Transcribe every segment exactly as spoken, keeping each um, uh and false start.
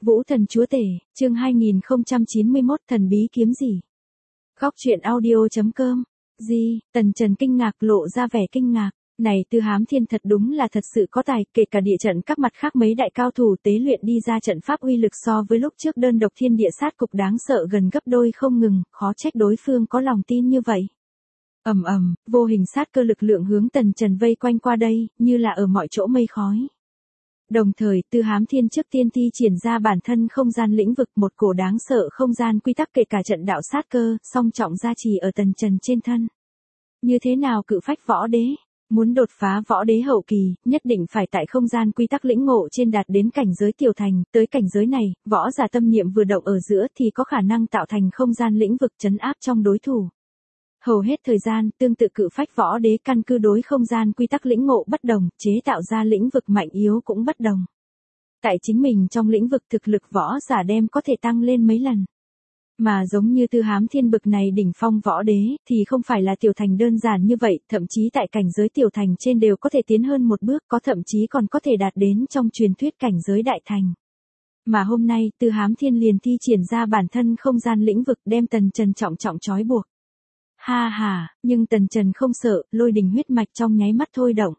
Vũ Thần Chúa Tể, chương hai nghìn không trăm chín mươi mốt thần bí kiếm gì? Góc truyện audio.com. Gì, Tần Trần kinh ngạc lộ ra vẻ kinh ngạc. Này Tư Hám Thiên thật đúng là thật sự có tài, kể cả địa trận các mặt khác mấy đại cao thủ tế luyện đi ra trận pháp uy lực so với lúc trước đơn độc thiên địa sát cục đáng sợ gần gấp đôi không ngừng, khó trách đối phương có lòng tin như vậy. Ầm ầm, vô hình sát cơ lực lượng hướng Tần Trần vây quanh qua đây, như là ở mọi chỗ mây khói. Đồng thời, Tư Hám Thiên trước tiên thi triển ra bản thân không gian lĩnh vực, một cổ đáng sợ không gian quy tắc kể cả trận đạo sát cơ, song trọng gia trì ở Tần Trần trên thân. Như thế nào cự phách võ đế? Muốn đột phá võ đế hậu kỳ, nhất định phải tại không gian quy tắc lĩnh ngộ trên đạt đến cảnh giới tiểu thành, tới cảnh giới này, võ giả tâm niệm vừa động ở giữa thì có khả năng tạo thành không gian lĩnh vực trấn áp trong đối thủ. Hầu hết thời gian, tương tự cự phách võ đế căn cứ đối không gian quy tắc lĩnh ngộ bất đồng, chế tạo ra lĩnh vực mạnh yếu cũng bất đồng. Tại chính mình trong lĩnh vực thực lực võ giả đem có thể tăng lên mấy lần. Mà giống như Tư Hám Thiên bực này đỉnh phong võ đế, thì không phải là tiểu thành đơn giản như vậy, thậm chí tại cảnh giới tiểu thành trên đều có thể tiến hơn một bước, có thậm chí còn có thể đạt đến trong truyền thuyết cảnh giới đại thành. Mà hôm nay, Tư Hám Thiên liền thi triển ra bản thân không gian lĩnh vực đem Tần Trần trọng trọng trói buộc. Ha ha, nhưng Tần Trần không sợ, lôi đình huyết mạch trong nháy mắt thôi động.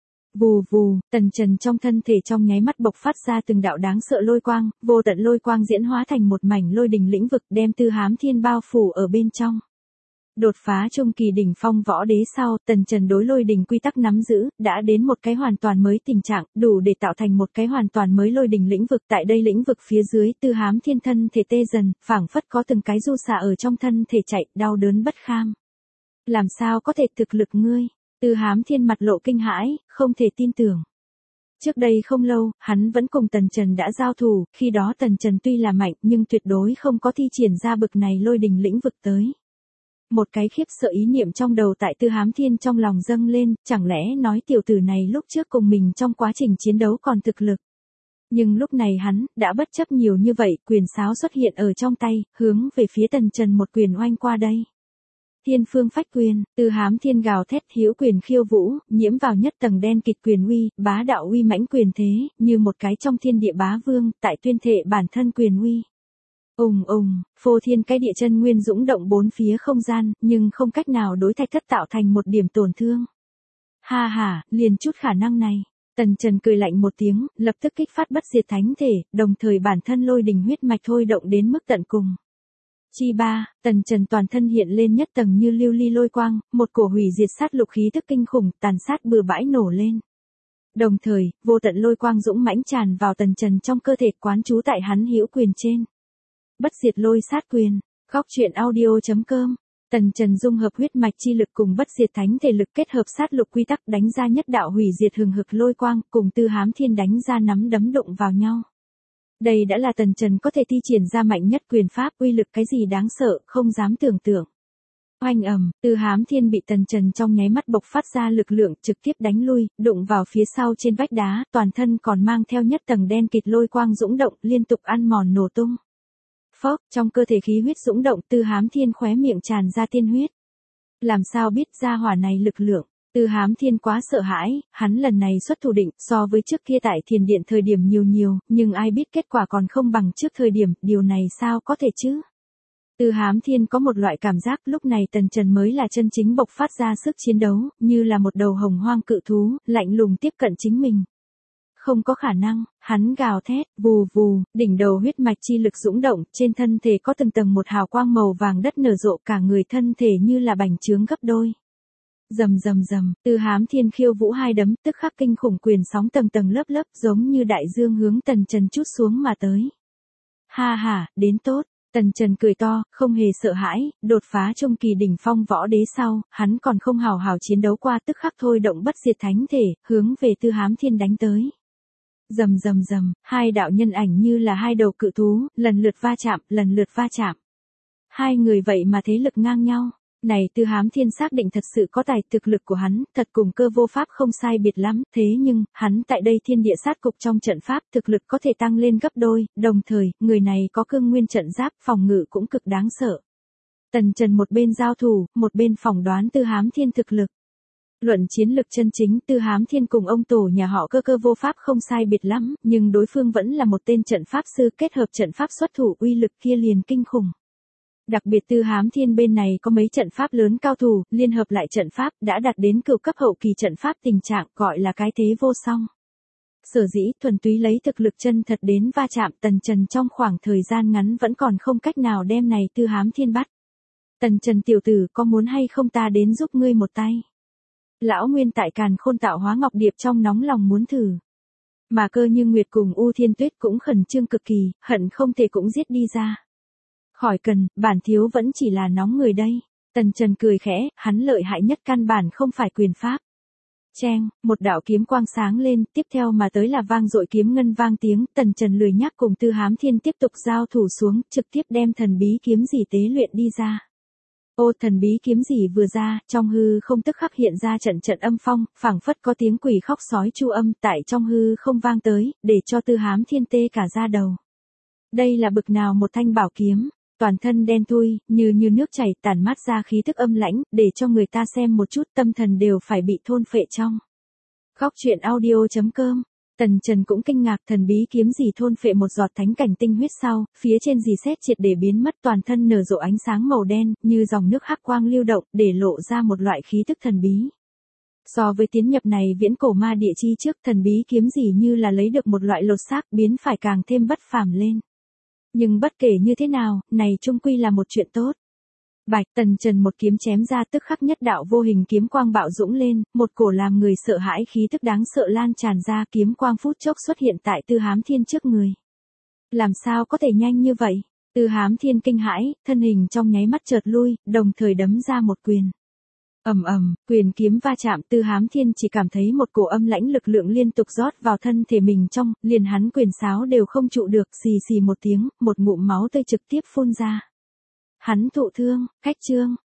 Vù vù, Tần Trần trong thân thể trong nháy mắt bộc phát ra từng đạo đáng sợ lôi quang, vô tận lôi quang diễn hóa thành một mảnh lôi đình lĩnh vực đem Tư Hám Thiên bao phủ ở bên trong. Đột phá trung kỳ đỉnh phong võ đế sau, Tần Trần đối lôi đình quy tắc nắm giữ, đã đến một cái hoàn toàn mới tình trạng, đủ để tạo thành một cái hoàn toàn mới lôi đình lĩnh vực. Tại đây lĩnh vực phía dưới, Tư Hám Thiên thân thể tê dần, phảng phất có từng cái du xạ ở trong thân thể chạy, đau đớn bất kham. Làm sao có thể thực lực ngươi? Tư Hám Thiên mặt lộ kinh hãi, không thể tin tưởng. Trước đây không lâu, hắn vẫn cùng Tần Trần đã giao thủ, khi đó Tần Trần tuy là mạnh nhưng tuyệt đối không có thi triển ra bực này lôi đình lĩnh vực tới. Một cái khiếp sợ ý niệm trong đầu tại Tư Hám Thiên trong lòng dâng lên, chẳng lẽ nói tiểu tử này lúc trước cùng mình trong quá trình chiến đấu còn thực lực. Nhưng lúc này hắn, đã bất chấp nhiều như vậy, quyền sáo xuất hiện ở trong tay, hướng về phía Tần Trần một quyền oanh qua đây. Thiên phương phách quyền, Tư Hám Thiên gào thét hữu quyền khiêu vũ, nhiễm vào nhất tầng đen kịt quyền uy, bá đạo uy mãnh quyền thế, như một cái trong thiên địa bá vương, tại tuyên thệ bản thân quyền uy. Ùng ùng, phô thiên cái địa chân nguyên dũng động bốn phía không gian, nhưng không cách nào đối thạch thất tạo thành một điểm tổn thương. Ha ha, liền chút khả năng này. Tần Trần cười lạnh một tiếng, lập tức kích phát bất diệt thánh thể, đồng thời bản thân lôi đình huyết mạch thôi động đến mức tận cùng. Chi ba, Tần Trần toàn thân hiện lên nhất tầng như lưu ly lôi quang, một cổ hủy diệt sát lục khí tức kinh khủng, tàn sát bừa bãi nổ lên. Đồng thời, vô tận lôi quang dũng mãnh tràn vào Tần Trần trong cơ thể quán trú tại hắn hữu quyền trên. Bất diệt lôi sát quyền, góc truyện audio.com. Tần Trần dung hợp huyết mạch chi lực cùng bất diệt thánh thể lực kết hợp sát lục quy tắc đánh ra nhất đạo hủy diệt hừng hực lôi quang, cùng Tư Hám Thiên đánh ra nắm đấm đụng vào nhau. Đây đã là Tần Trần có thể thi triển ra mạnh nhất quyền pháp, uy lực cái gì đáng sợ, không dám tưởng tượng. Oanh ầm, Tư Hám Thiên bị Tần Trần trong nháy mắt bộc phát ra lực lượng trực tiếp đánh lui, đụng vào phía sau trên vách đá, toàn thân còn mang theo nhất tầng đen kịt lôi quang dũng động, liên tục ăn mòn nổ tung. Phốc, trong cơ thể khí huyết dũng động, Tư Hám Thiên khóe miệng tràn ra tiên huyết. Làm sao biết ra hỏa này lực lượng? Tư Hám Thiên quá sợ hãi, hắn lần này xuất thủ định, so với trước kia tại thiền điện thời điểm nhiều nhiều, nhưng ai biết kết quả còn không bằng trước thời điểm, điều này sao có thể chứ? Tư Hám Thiên có một loại cảm giác lúc này Tần Trần mới là chân chính bộc phát ra sức chiến đấu, như là một đầu hồng hoang cự thú, lạnh lùng tiếp cận chính mình. Không có khả năng, hắn gào thét, vù vù, đỉnh đầu huyết mạch chi lực dũng động, trên thân thể có từng tầng một hào quang màu vàng đất nở rộ, cả người thân thể như là bành trướng gấp đôi. Rầm rầm rầm, Tư Hám Thiên khiêu vũ hai đấm, tức khắc kinh khủng quyền sóng tầng tầng lớp lớp, giống như đại dương hướng Tần Trần trút xuống mà tới. Ha ha, đến tốt. Tần Trần cười to, không hề sợ hãi, đột phá trung kỳ đỉnh phong võ đế sau, hắn còn không hào hào chiến đấu qua, tức khắc thôi động bất diệt thánh thể, hướng về Tư Hám Thiên đánh tới. Rầm rầm rầm, hai đạo nhân ảnh như là hai đầu cự thú, lần lượt va chạm, lần lượt va chạm. Hai người vậy mà thế lực ngang nhau. Này Tư Hám Thiên xác định thật sự có tài, thực lực của hắn, thật cùng Cơ Vô Pháp không sai biệt lắm, thế nhưng, hắn tại đây thiên địa sát cục trong trận pháp, thực lực có thể tăng lên gấp đôi, đồng thời, người này có cương nguyên trận giáp, phòng ngự cũng cực đáng sợ. Tần Trần một bên giao thủ, một bên phỏng đoán Tư Hám Thiên thực lực. Luận chiến lực chân chính, Tư Hám Thiên cùng ông tổ nhà họ Cơ Cơ vô pháp không sai biệt lắm, nhưng đối phương vẫn là một tên trận pháp sư, kết hợp trận pháp xuất thủ uy lực kia liền kinh khủng. Đặc biệt Tư Hám Thiên bên này có mấy trận pháp lớn cao thủ, liên hợp lại trận pháp, đã đạt đến cửu cấp hậu kỳ trận pháp tình trạng, gọi là cái thế vô song. Sở dĩ thuần túy lấy thực lực chân thật đến va chạm, Tần Trần trong khoảng thời gian ngắn vẫn còn không cách nào đem này Tư Hám Thiên bắt. Tần Trần tiểu tử, có muốn hay không ta đến giúp ngươi một tay? Lão Nguyên tại Càn Khôn tạo hóa ngọc điệp trong nóng lòng muốn thử. Mà Cơ Như Nguyệt cùng U Thiên Tuyết cũng khẩn trương cực kỳ, hận không thể cũng giết đi ra. Khỏi cần, bản thiếu vẫn chỉ là nóng người đây. Tần Trần cười khẽ, hắn lợi hại nhất căn bản không phải quyền pháp. Cheng, một đạo kiếm quang sáng lên, tiếp theo mà tới là vang dội kiếm ngân vang tiếng, Tần Trần lười nhắc cùng Tư Hám Thiên tiếp tục giao thủ xuống, trực tiếp đem thần bí kiếm gì tế luyện đi ra. Ô, thần bí kiếm gì vừa ra, trong hư không tức khắc hiện ra trận trận âm phong, phảng phất có tiếng quỷ khóc sói chu âm tại trong hư không vang tới, để cho Tư Hám Thiên tê cả da đầu. Đây là bực nào một thanh bảo kiếm, toàn thân đen thui, như như nước chảy, tản mát ra khí tức âm lãnh, để cho người ta xem một chút tâm thần đều phải bị thôn phệ trong. Góc truyện audio chấm com. Tần Trần cũng kinh ngạc, thần bí kiếm gì thôn phệ một giọt thánh cảnh tinh huyết sau, phía trên dì xét triệt để biến mất, toàn thân nở rộ ánh sáng màu đen, như dòng nước hắc quang lưu động, để lộ ra một loại khí tức thần bí. So với tiến nhập này viễn cổ ma địa chi trước, thần bí kiếm gì như là lấy được một loại lột xác, biến phải càng thêm bất phàm lên. Nhưng bất kể như thế nào, này chung quy là một chuyện tốt. Bạch, Tần Trần một kiếm chém ra, tức khắc nhất đạo vô hình kiếm quang bạo dũng lên, một cổ làm người sợ hãi khí tức đáng sợ lan tràn ra, kiếm quang phút chốc xuất hiện tại Tư Hám Thiên trước người. Làm sao có thể nhanh như vậy? Tư Hám Thiên kinh hãi, thân hình trong nháy mắt chợt lui, đồng thời đấm ra một quyền. Ầm ầm, quyền kiếm va chạm, Tư Hám Thiên chỉ cảm thấy một cổ âm lãnh lực lượng liên tục rót vào thân thể mình trong, liền hắn quyền sáo đều không trụ được, xì xì một tiếng, một ngụm máu tươi trực tiếp phun ra. Hắn thụ thương, cách chương.